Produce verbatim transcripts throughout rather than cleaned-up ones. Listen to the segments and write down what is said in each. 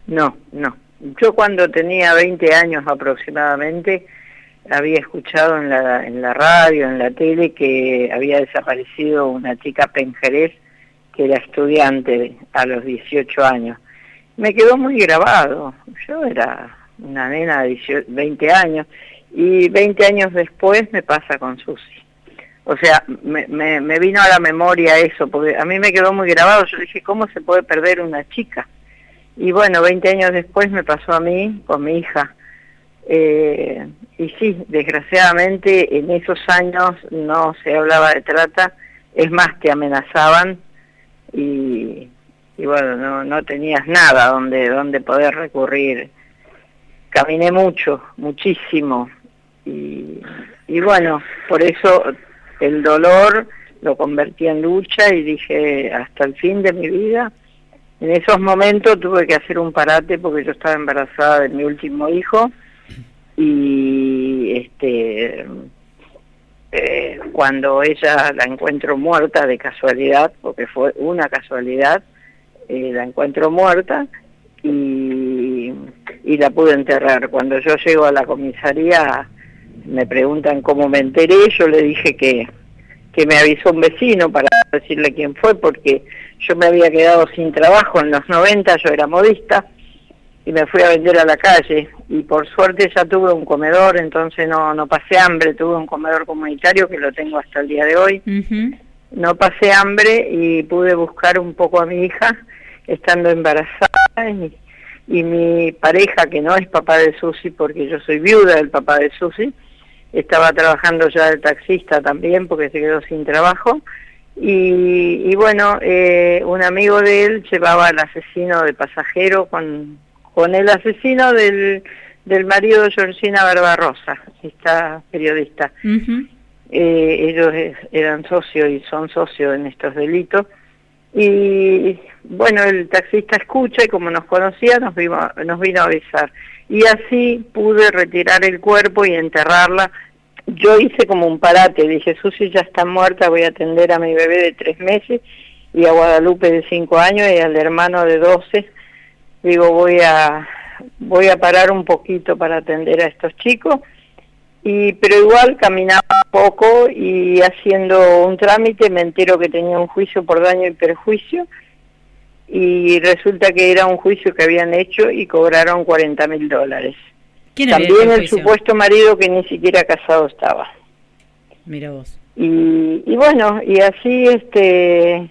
No, no. Yo cuando tenía veinte años aproximadamente había escuchado en la, en la radio, en la tele, que había desaparecido una chica Penjerez que era estudiante a los dieciocho años. Me quedó muy grabado. Yo era una nena de dieciocho, veinte años y veinte años después me pasa con Susi. O sea, me, me, me vino a la memoria eso, porque a mí me quedó muy grabado. Yo dije, ¿cómo se puede perder una chica? Y bueno, veinte años después me pasó a mí con mi hija. Eh, y sí, desgraciadamente en esos años no se hablaba de trata, es más, te amenazaban y, y bueno, no, no tenías nada donde, donde poder recurrir. Caminé mucho, muchísimo, y, y bueno, por eso el dolor lo convertí en lucha y dije, hasta el fin de mi vida. En esos momentos tuve que hacer un parate porque yo estaba embarazada de mi último hijo y este eh, cuando ella la encuentro muerta de casualidad, porque fue una casualidad, eh, la encuentro muerta y, y la pude enterrar. Cuando yo llego a la comisaría me preguntan cómo me enteré, yo le dije que, que me avisó un vecino para decirle quién fue, porque yo me había quedado sin trabajo en los noventa, yo era modista, y me fui a vender a la calle, y por suerte ya tuve un comedor, entonces no, no pasé hambre, tuve un comedor comunitario que lo tengo hasta el día de hoy, uh-huh. No pasé hambre y pude buscar un poco a mi hija, estando embarazada, y, y mi pareja, que no es papá de Susi, porque yo soy viuda del papá de Susi, estaba trabajando ya de taxista también, porque se quedó sin trabajo, y, y bueno, eh, un amigo de él llevaba al asesino de pasajero con... con el asesino del, del marido de Georgina Barbarosa, esta periodista. Uh-huh. eh, ellos eran socios y son socios en estos delitos. Y bueno, el taxista escucha y como nos conocía nos vino, nos vino a avisar. Y así pude retirar el cuerpo y enterrarla. Yo hice como un parate, dije, Susi ya está muerta, voy a atender a mi bebé de tres meses y a Guadalupe de cinco años y al hermano de doce. Digo, voy a voy a parar un poquito para atender a estos chicos, y pero igual caminaba un poco y haciendo un trámite me entero que tenía un juicio por daño y perjuicio, y resulta que era un juicio que habían hecho y cobraron cuarenta mil dólares. ¿Quién También el, el supuesto marido que ni siquiera casado estaba. Mira vos. Y, y bueno, y así este...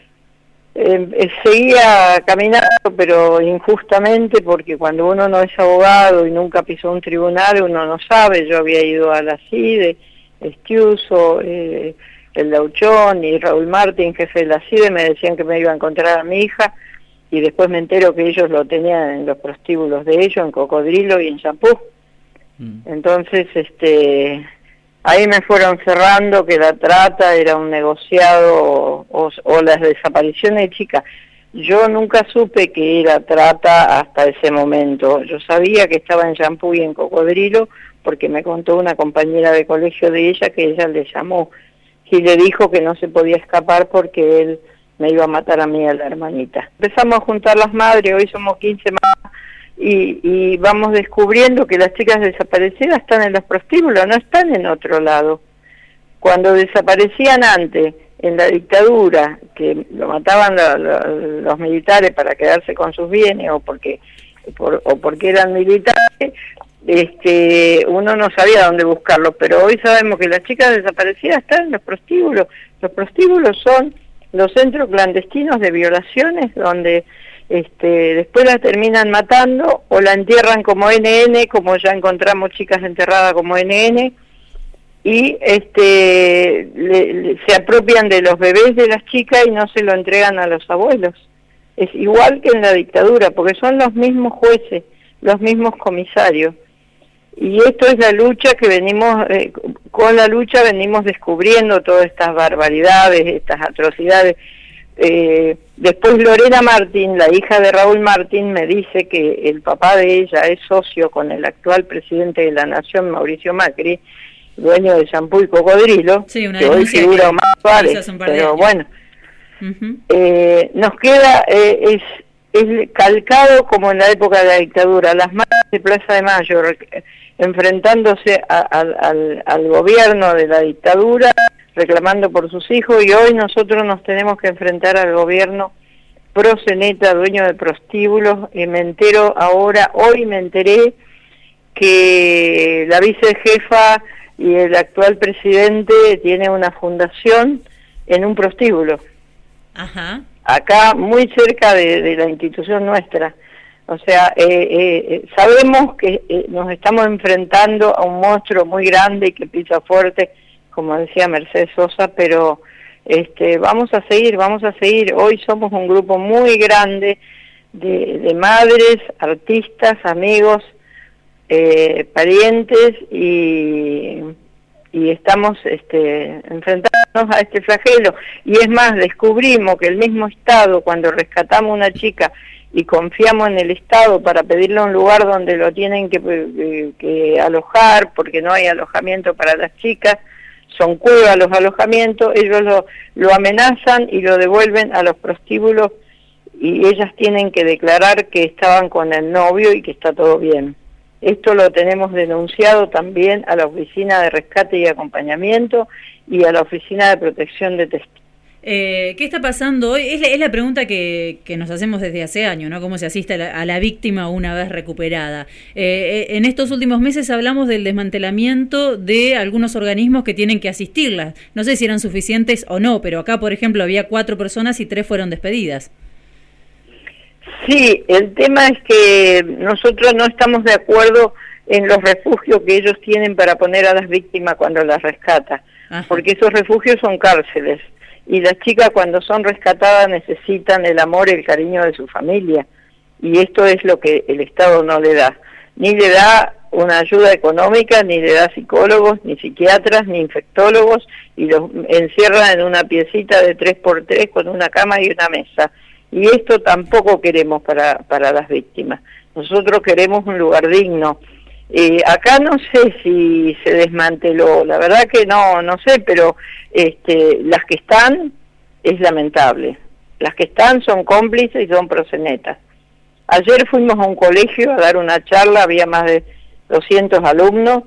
Eh, seguía caminando, pero injustamente, porque cuando uno no es abogado y nunca pisó un tribunal, uno no sabe. Yo había ido a la CIDE, Estiuso, eh, el Lauchón y Raúl Martín, jefe de la CIDE, me decían que me iba a encontrar a mi hija, y después me entero que ellos lo tenían en los prostíbulos de ellos, en Cocodrilo y en Champú. Mm. Entonces, este... ahí me fueron cerrando que la trata era un negociado o, o las desapariciones de chicas. Yo nunca supe que era trata hasta ese momento. Yo sabía que estaba en Champú y en Cocodrilo porque me contó una compañera de colegio de ella que ella le llamó y le dijo que no se podía escapar porque él me iba a matar a mí y a la hermanita. Empezamos a juntar las madres, hoy somos quince más. Y, y vamos descubriendo que las chicas desaparecidas están en los prostíbulos, no están en otro lado. Cuando desaparecían antes, en la dictadura, que lo mataban lo, lo, los militares para quedarse con sus bienes o porque por, o porque eran militares, este, uno no sabía dónde buscarlos, pero hoy sabemos que las chicas desaparecidas están en los prostíbulos. Los prostíbulos son los centros clandestinos de violaciones donde Este, después la terminan matando o la entierran como N N, como ya encontramos chicas enterradas como N N, y este, le, le, se apropian de los bebés de las chicas y no se lo entregan a los abuelos. Es igual que en la dictadura, porque son los mismos jueces, los mismos comisarios. Y esto es la lucha que venimos, eh, con la lucha venimos descubriendo todas estas barbaridades, estas atrocidades. Eh, después Lorena Martín, la hija de Raúl Martín, me dice que el papá de ella es socio con el actual presidente de la Nación, Mauricio Macri, dueño de Champú y Cocodrilo, sí, una que hoy figura más vale, pero bueno, uh-huh. eh, nos queda, eh, es es calcado como en la época de la dictadura, las madres de Plaza de Mayo enfrentándose a, a, al, al gobierno de la dictadura, reclamando por sus hijos, y hoy nosotros nos tenemos que enfrentar al gobierno proxeneta, dueño de prostíbulos, y me entero ahora, hoy me enteré que la vicejefa y el actual presidente tiene una fundación en un prostíbulo. Ajá. Acá, muy cerca de, de la institución nuestra. O sea, eh, eh, sabemos que eh, nos estamos enfrentando a un monstruo muy grande y que pisa fuerte, como decía Mercedes Sosa, pero este, vamos a seguir, vamos a seguir. Hoy somos un grupo muy grande de, de madres, artistas, amigos, eh, parientes, y, y estamos este, enfrentándonos a este flagelo. Y es más, descubrimos que el mismo Estado, cuando rescatamos a una chica y confiamos en el Estado para pedirle un lugar donde lo tienen que, que, que alojar, porque no hay alojamiento para las chicas, son cuevas los alojamientos, ellos lo, lo amenazan y lo devuelven a los prostíbulos, y ellas tienen que declarar que estaban con el novio y que está todo bien. Esto lo tenemos denunciado también a la Oficina de Rescate y Acompañamiento y a la Oficina de Protección de Testigos. Eh, ¿Qué está pasando hoy? Es la, es la pregunta que, que nos hacemos desde hace años, ¿no? ¿Cómo se asiste a la, a la víctima una vez recuperada? Eh, en estos últimos meses hablamos del desmantelamiento de algunos organismos que tienen que asistirla. No sé si eran suficientes o no, pero acá, por ejemplo, había cuatro personas y tres fueron despedidas. Sí, el tema es que nosotros no estamos de acuerdo en los refugios que ellos tienen para poner a las víctimas cuando las rescatan, porque esos refugios son cárceles. Y las chicas cuando son rescatadas necesitan el amor y el cariño de su familia, y esto es lo que el Estado no le da, ni le da una ayuda económica, ni le da psicólogos, ni psiquiatras, ni infectólogos, y los encierran en una piecita de tres por tres con una cama y una mesa, y esto tampoco queremos para, para las víctimas. Nosotros queremos un lugar digno. Eh, acá no sé si se desmanteló, la verdad que no, no sé, pero este, las que están es lamentable. Las que están son cómplices y son proxenetas. Ayer fuimos a un colegio a dar una charla, había más de doscientos alumnos,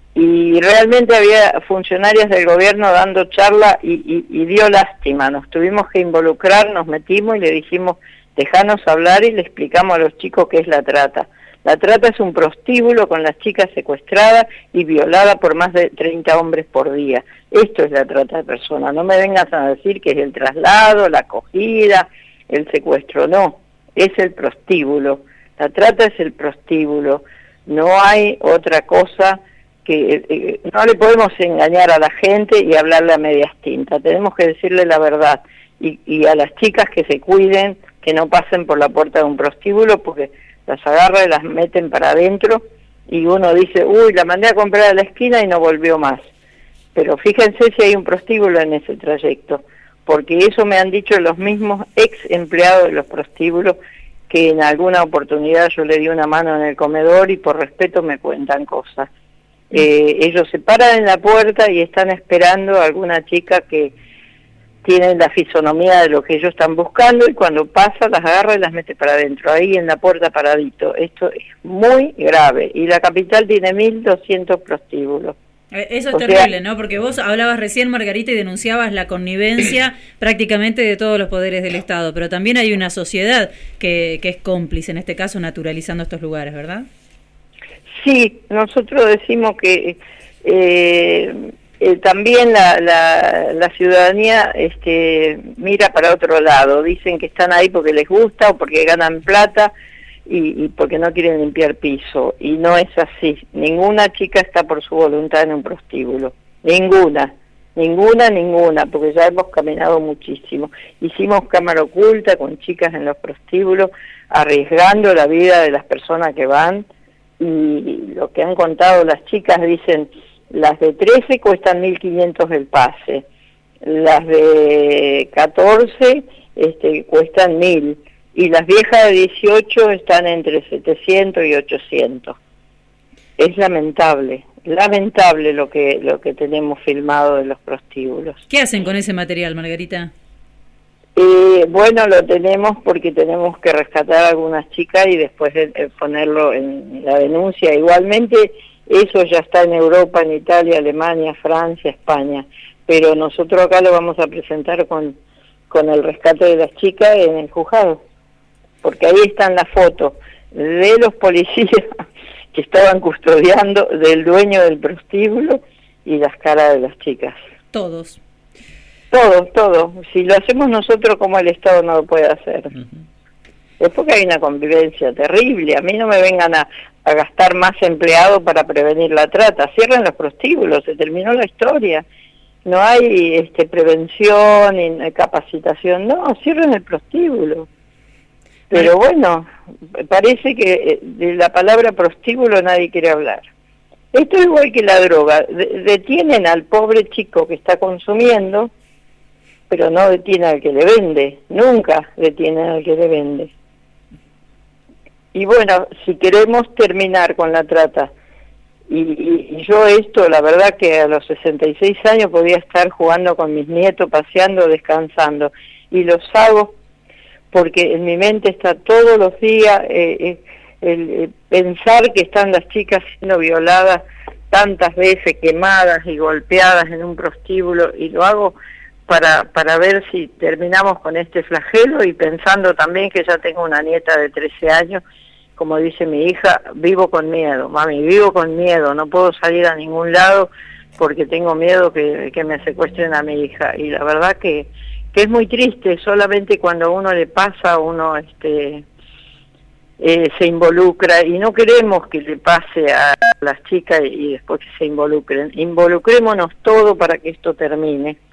y realmente había funcionarias del gobierno dando charla y, y, y dio lástima. Nos tuvimos que involucrar, nos metimos y le dijimos, dejanos hablar, y le explicamos a los chicos qué es la trata. La trata es un prostíbulo con las chicas secuestradas y violadas por más de treinta hombres por día. Esto es la trata de personas. No me vengas a decir que es el traslado, la acogida, el secuestro. No, es el prostíbulo. La trata es el prostíbulo. No hay otra cosa que... Eh, no le podemos engañar a la gente y hablarle a medias tintas. Tenemos que decirle la verdad. Y, y a las chicas que se cuiden, que no pasen por la puerta de un prostíbulo, porque las agarra y las meten para adentro, y uno dice, uy, la mandé a comprar a la esquina y no volvió más. Pero fíjense si hay un prostíbulo en ese trayecto, porque eso me han dicho los mismos ex empleados de los prostíbulos, que en alguna oportunidad yo le di una mano en el comedor y por respeto me cuentan cosas. Eh, ellos se paran en la puerta y están esperando a alguna chica que tienen la fisonomía de lo que ellos están buscando, y cuando pasa las agarra y las mete para adentro, ahí en la puerta paradito. Esto es muy grave, y la capital tiene mil doscientos prostíbulos. Eso es o terrible, sea, ¿no? Porque vos hablabas recién, Margarita, y denunciabas la connivencia prácticamente de todos los poderes del Estado, pero también hay una sociedad que, que es cómplice, en este caso, naturalizando estos lugares, ¿verdad? Sí, nosotros decimos que... Eh, Eh, también la, la, la ciudadanía este, mira para otro lado, dicen que están ahí porque les gusta o porque ganan plata y, y porque no quieren limpiar piso, y no es así. Ninguna chica está por su voluntad en un prostíbulo, ninguna, ninguna, ninguna, porque ya hemos caminado muchísimo. Hicimos cámara oculta con chicas en los prostíbulos, arriesgando la vida de las personas que van, y lo que han contado las chicas dicen... Las de trece cuestan mil quinientos el pase, las de catorce este, cuestan mil, y las viejas de dieciocho están entre setecientos y ochocientos. Es lamentable, lamentable lo que lo que tenemos filmado de los prostíbulos. ¿Qué hacen con ese material, Margarita? Eh, bueno, lo tenemos porque tenemos que rescatar a algunas chicas y después de, de ponerlo en la denuncia. Igualmente, eso ya está en Europa, en Italia, Alemania, Francia, España. Pero nosotros acá lo vamos a presentar con, con el rescate de las chicas en el juzgado. Porque ahí están las fotos de los policías que estaban custodiando, del dueño del prostíbulo y las caras de las chicas. Todos. Todos, todos. Si lo hacemos nosotros, como el Estado no lo puede hacer. Uh-huh. Es porque hay una convivencia terrible. A mí no me vengan a, a gastar más empleados para prevenir la trata. Cierren los prostíbulos, se terminó la historia. No hay este, prevención ni capacitación. No, cierren el prostíbulo. Pero bueno, parece que de la palabra prostíbulo nadie quiere hablar. Esto es igual que la droga. De- detienen al pobre chico que está consumiendo, pero no detiene al que le vende, nunca detienen al que le vende. Y bueno, si queremos terminar con la trata, y, y, y yo esto, la verdad que a los sesenta y seis años podía estar jugando con mis nietos, paseando, descansando, y los hago porque en mi mente está todos los días eh, eh, el, el pensar que están las chicas siendo violadas tantas veces, quemadas y golpeadas en un prostíbulo, y lo hago para para ver si terminamos con este flagelo, y pensando también que ya tengo una nieta de trece años, como dice mi hija, vivo con miedo, mami, vivo con miedo, no puedo salir a ningún lado porque tengo miedo que, que me secuestren a mi hija, y la verdad que, que es muy triste. Solamente cuando a uno le pasa, uno este eh, se involucra, y no queremos que le pase a las chicas y después que se involucren. Involucrémonos todo para que esto termine.